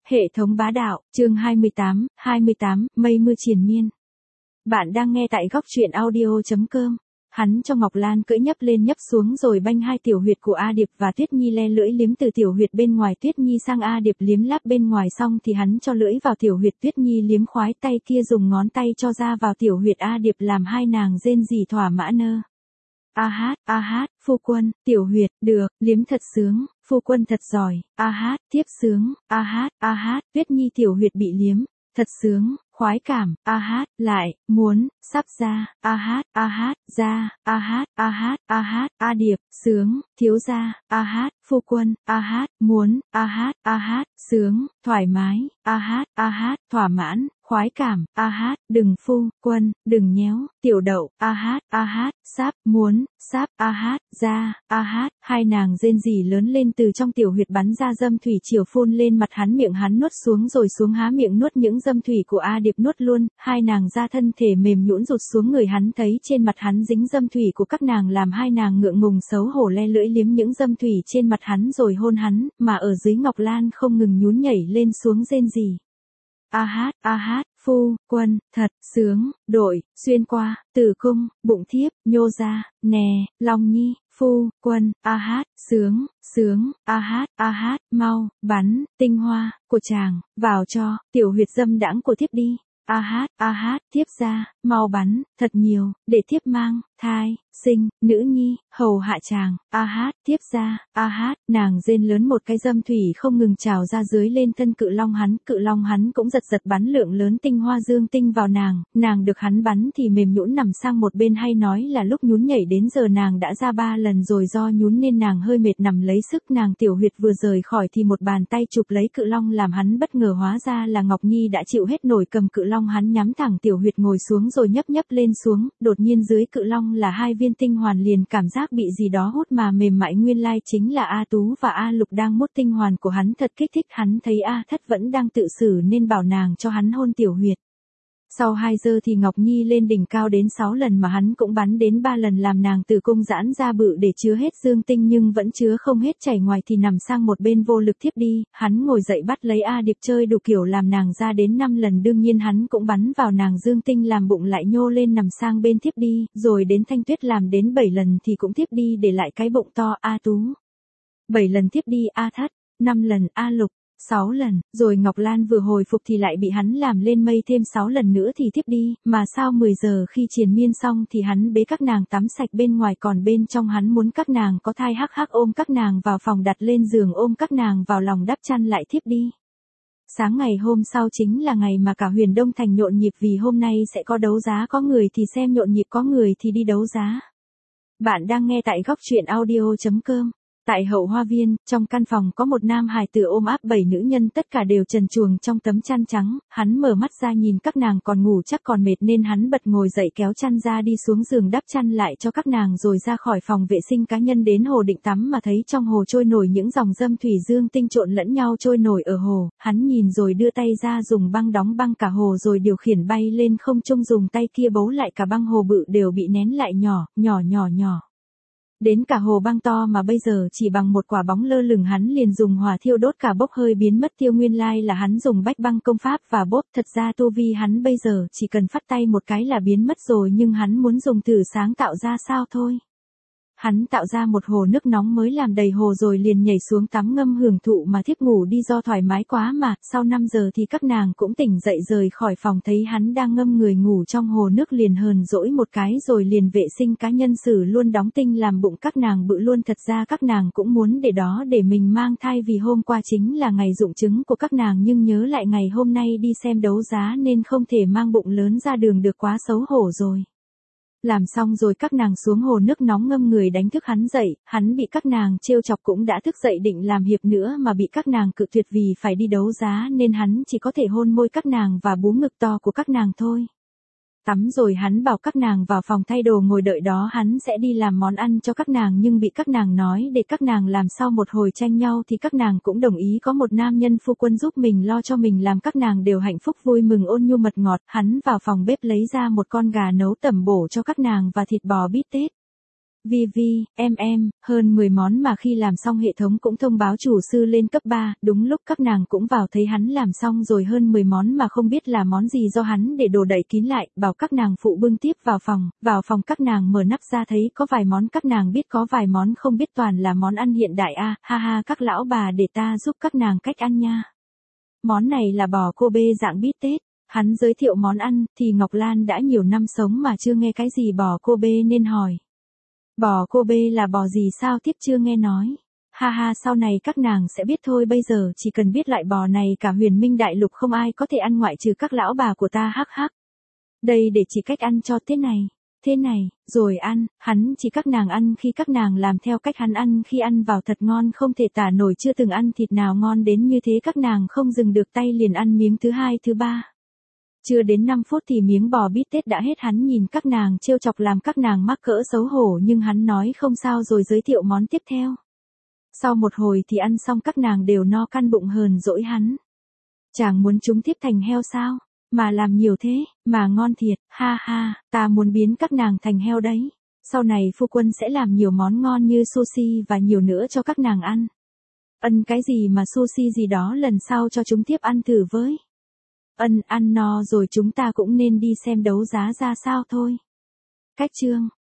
Hệ thống bá đạo, chương 28, mây mưa triền miên. Bạn đang nghe tại góc truyện audio.com. Hắn cho Ngọc Lan cưỡi nhấp lên nhấp xuống rồi banh hai tiểu huyệt của A Điệp và Tuyết Nhi le lưỡi liếm từ tiểu huyệt bên ngoài Tuyết Nhi sang A Điệp liếm láp bên ngoài xong thì hắn cho lưỡi vào tiểu huyệt Tuyết Nhi liếm khoái tay kia dùng ngón tay cho ra vào tiểu huyệt A Điệp làm hai nàng rên rỉ thỏa mãn nơ. A hát, phu quân, tiểu huyệt, được, liếm thật sướng, phu quân thật giỏi, a hát, tiếp sướng, a hát, Tuyết Nhi tiểu huyệt bị liếm, thật sướng, khoái cảm, a hát, lại, muốn, sắp ra, a hát, ra, a hát, A Điệp, sướng, thiếu gia, a hát, phu quân, a hát, muốn, a hát, sướng, thoải mái, a hát, thỏa mãn, khoái cảm, a hát, đừng phu, quân, đừng nhéo, tiểu đậu, a hát, sắp, muốn, sắp, a hát, ra, a hát, hai nàng rên rỉ lớn lên từ trong tiểu huyệt bắn ra dâm thủy chiều phun lên mặt hắn miệng hắn nuốt xuống rồi xuống há miệng nuốt những dâm thủy của A Điệp nuốt luôn, hai nàng ra thân thể mềm nhũn rụt xuống người hắn thấy trên mặt hắn dính dâm thủy của các nàng làm hai nàng ngượng ngùng xấu hổ le lưỡi liếm những dâm thủy trên mặt hắn rồi hôn hắn, mà ở dưới Ngọc Lan không ngừng nhún nhảy lên xuống rên rỉ. A hát, phu, quân, thật, sướng, đội, xuyên qua, tử cung, bụng thiếp, nhô ra, nè, long nhi, phu, quân, a hát, sướng, a hát, mau, bắn, tinh hoa, của chàng, vào cho, tiểu huyệt dâm đãng của thiếp đi. A hát, thiếp ra, mau bắn, thật nhiều, để thiếp mang, thai, sinh, nữ nhi, hầu hạ chàng, a hát, thiếp ra, a hát, nàng rên lớn một cái dâm thủy không ngừng trào ra dưới lên thân cự long hắn cũng giật bắn lượng lớn tinh hoa dương tinh vào nàng được hắn bắn thì mềm nhũn nằm sang một bên hay nói là lúc nhún nhảy đến giờ nàng đã ra 3 lần rồi do nhún nên nàng hơi mệt nằm lấy sức nàng tiểu huyệt vừa rời khỏi thì một bàn tay chụp lấy cự long làm hắn bất ngờ hóa ra là Ngọc Nhi đã chịu hết nổi cầm cự long hắn nhắm thẳng tiểu huyệt ngồi xuống rồi nhấp lên xuống, đột nhiên dưới cự long là hai viên tinh hoàn liền cảm giác bị gì đó hút mà mềm mại nguyên lai chính là A Tú và A Lục đang mút tinh hoàn của hắn thật kích thích hắn thấy A Thất vẫn đang tự xử nên bảo nàng cho hắn hôn tiểu huyệt. Sau 2 giờ thì Ngọc Nhi lên đỉnh cao đến 6 lần mà hắn cũng bắn đến 3 lần làm nàng tử cung giãn ra bự để chứa hết dương tinh nhưng vẫn chứa không hết chảy ngoài thì nằm sang một bên vô lực thiếp đi, hắn ngồi dậy bắt lấy A Điệp chơi đủ kiểu làm nàng ra đến 5 lần đương nhiên hắn cũng bắn vào nàng dương tinh làm bụng lại nhô lên nằm sang bên thiếp đi, rồi đến Thanh Tuyết làm đến 7 lần thì cũng thiếp đi để lại cái bụng to A Tú. 7 lần thiếp đi A Thất, 5 lần A Lục. 6 lần, rồi Ngọc Lan vừa hồi phục thì lại bị hắn làm lên mây thêm 6 lần nữa thì tiếp đi, mà sao 10 giờ khi triền miên xong thì hắn bế các nàng tắm sạch bên ngoài còn bên trong hắn muốn các nàng có thai hắc ôm các nàng vào phòng đặt lên giường ôm các nàng vào lòng đắp chăn lại tiếp đi. Sáng ngày hôm sau chính là ngày mà cả Huyền Đông Thành nhộn nhịp vì hôm nay sẽ có đấu giá có người thì xem nhộn nhịp có người thì đi đấu giá. Bạn đang nghe tại góc truyện audio.com. Tại hậu hoa viên, trong căn phòng có một nam hài tử ôm áp 7 nữ nhân tất cả đều trần truồng trong tấm chăn trắng, hắn mở mắt ra nhìn các nàng còn ngủ chắc còn mệt nên hắn bật ngồi dậy kéo chăn ra đi xuống giường đắp chăn lại cho các nàng rồi ra khỏi phòng vệ sinh cá nhân đến hồ định tắm mà thấy trong hồ trôi nổi những dòng dâm thủy dương tinh trộn lẫn nhau trôi nổi ở hồ, hắn nhìn rồi đưa tay ra dùng băng đóng băng cả hồ rồi điều khiển bay lên không trung dùng tay kia bấu lại cả băng hồ bự đều bị nén lại nhỏ. Đến cả hồ băng to mà bây giờ chỉ bằng một quả bóng lơ lửng hắn liền dùng hỏa thiêu đốt cả bốc hơi biến mất tiêu nguyên lai là hắn dùng bách băng công pháp và bốp thật ra tu vi hắn bây giờ chỉ cần phất tay một cái là biến mất rồi nhưng hắn muốn dùng thử sáng tạo ra sao thôi. Hắn tạo ra một hồ nước nóng mới làm đầy hồ rồi liền nhảy xuống tắm ngâm hưởng thụ mà thiếp ngủ đi do thoải mái quá mà, sau 5 giờ thì các nàng cũng tỉnh dậy rời khỏi phòng thấy hắn đang ngâm người ngủ trong hồ nước liền hờn dỗi một cái rồi liền vệ sinh cá nhân xử luôn đóng tinh làm bụng các nàng bự luôn thật ra các nàng cũng muốn để đó để mình mang thai vì hôm qua chính là ngày dụng trứng của các nàng nhưng nhớ lại ngày hôm nay đi xem đấu giá nên không thể mang bụng lớn ra đường được quá xấu hổ rồi. Làm xong rồi các nàng xuống hồ nước nóng ngâm người đánh thức hắn dậy, hắn bị các nàng trêu chọc cũng đã thức dậy định làm hiệp nữa mà bị các nàng cự tuyệt vì phải đi đấu giá nên hắn chỉ có thể hôn môi các nàng và bú ngực to của các nàng thôi. Tắm rồi hắn bảo các nàng vào phòng thay đồ ngồi đợi đó hắn sẽ đi làm món ăn cho các nàng nhưng bị các nàng nói để các nàng làm sau một hồi tranh nhau thì các nàng cũng đồng ý có một nam nhân phu quân giúp mình lo cho mình làm các nàng đều hạnh phúc vui mừng ôn nhu mật ngọt, hắn vào phòng bếp lấy ra một con gà nấu tẩm bổ cho các nàng và thịt bò bít tết. hơn 10 món mà khi làm xong hệ thống cũng thông báo chủ sư lên cấp 3, đúng lúc các nàng cũng vào thấy hắn làm xong rồi hơn 10 món mà không biết là món gì do hắn để đồ đậy kín lại, bảo các nàng phụ bưng tiếp vào phòng các nàng mở nắp ra thấy có vài món các nàng biết có vài món không biết toàn là món ăn hiện đại ha ha các lão bà để ta giúp các nàng cách ăn nha. Món này là bò Kobe dạng bít tết. Hắn giới thiệu món ăn, thì Ngọc Lan đã nhiều năm sống mà chưa nghe cái gì bò Kobe nên hỏi. Bò Kobe là bò gì sao thiếp chưa nghe nói. Ha ha sau này các nàng sẽ biết thôi bây giờ chỉ cần biết loại bò này cả huyền minh đại lục không ai có thể ăn ngoại trừ các lão bà của ta hắc hắc. Đây để chỉ cách ăn cho thế này, rồi ăn, hắn chỉ các nàng ăn khi các nàng làm theo cách hắn ăn khi ăn vào thật ngon không thể tả nổi chưa từng ăn thịt nào ngon đến như thế các nàng không dừng được tay liền ăn miếng thứ hai thứ ba. Chưa đến 5 phút thì miếng bò bít tết đã hết hắn nhìn các nàng trêu chọc làm các nàng mắc cỡ xấu hổ nhưng hắn nói không sao rồi giới thiệu món tiếp theo. Sau một hồi thì ăn xong các nàng đều no căn bụng hờn dỗi hắn. Chàng muốn chúng tiếp thành heo sao? Mà làm nhiều thế, mà ngon thiệt, ha ha, ta muốn biến các nàng thành heo đấy. Sau này phu quân sẽ làm nhiều món ngon như sushi và nhiều nữa cho các nàng ăn. Cái gì mà sushi gì đó lần sau cho chúng tiếp ăn thử với. Ăn no rồi chúng ta cũng nên đi xem đấu giá ra sao thôi. Cách chương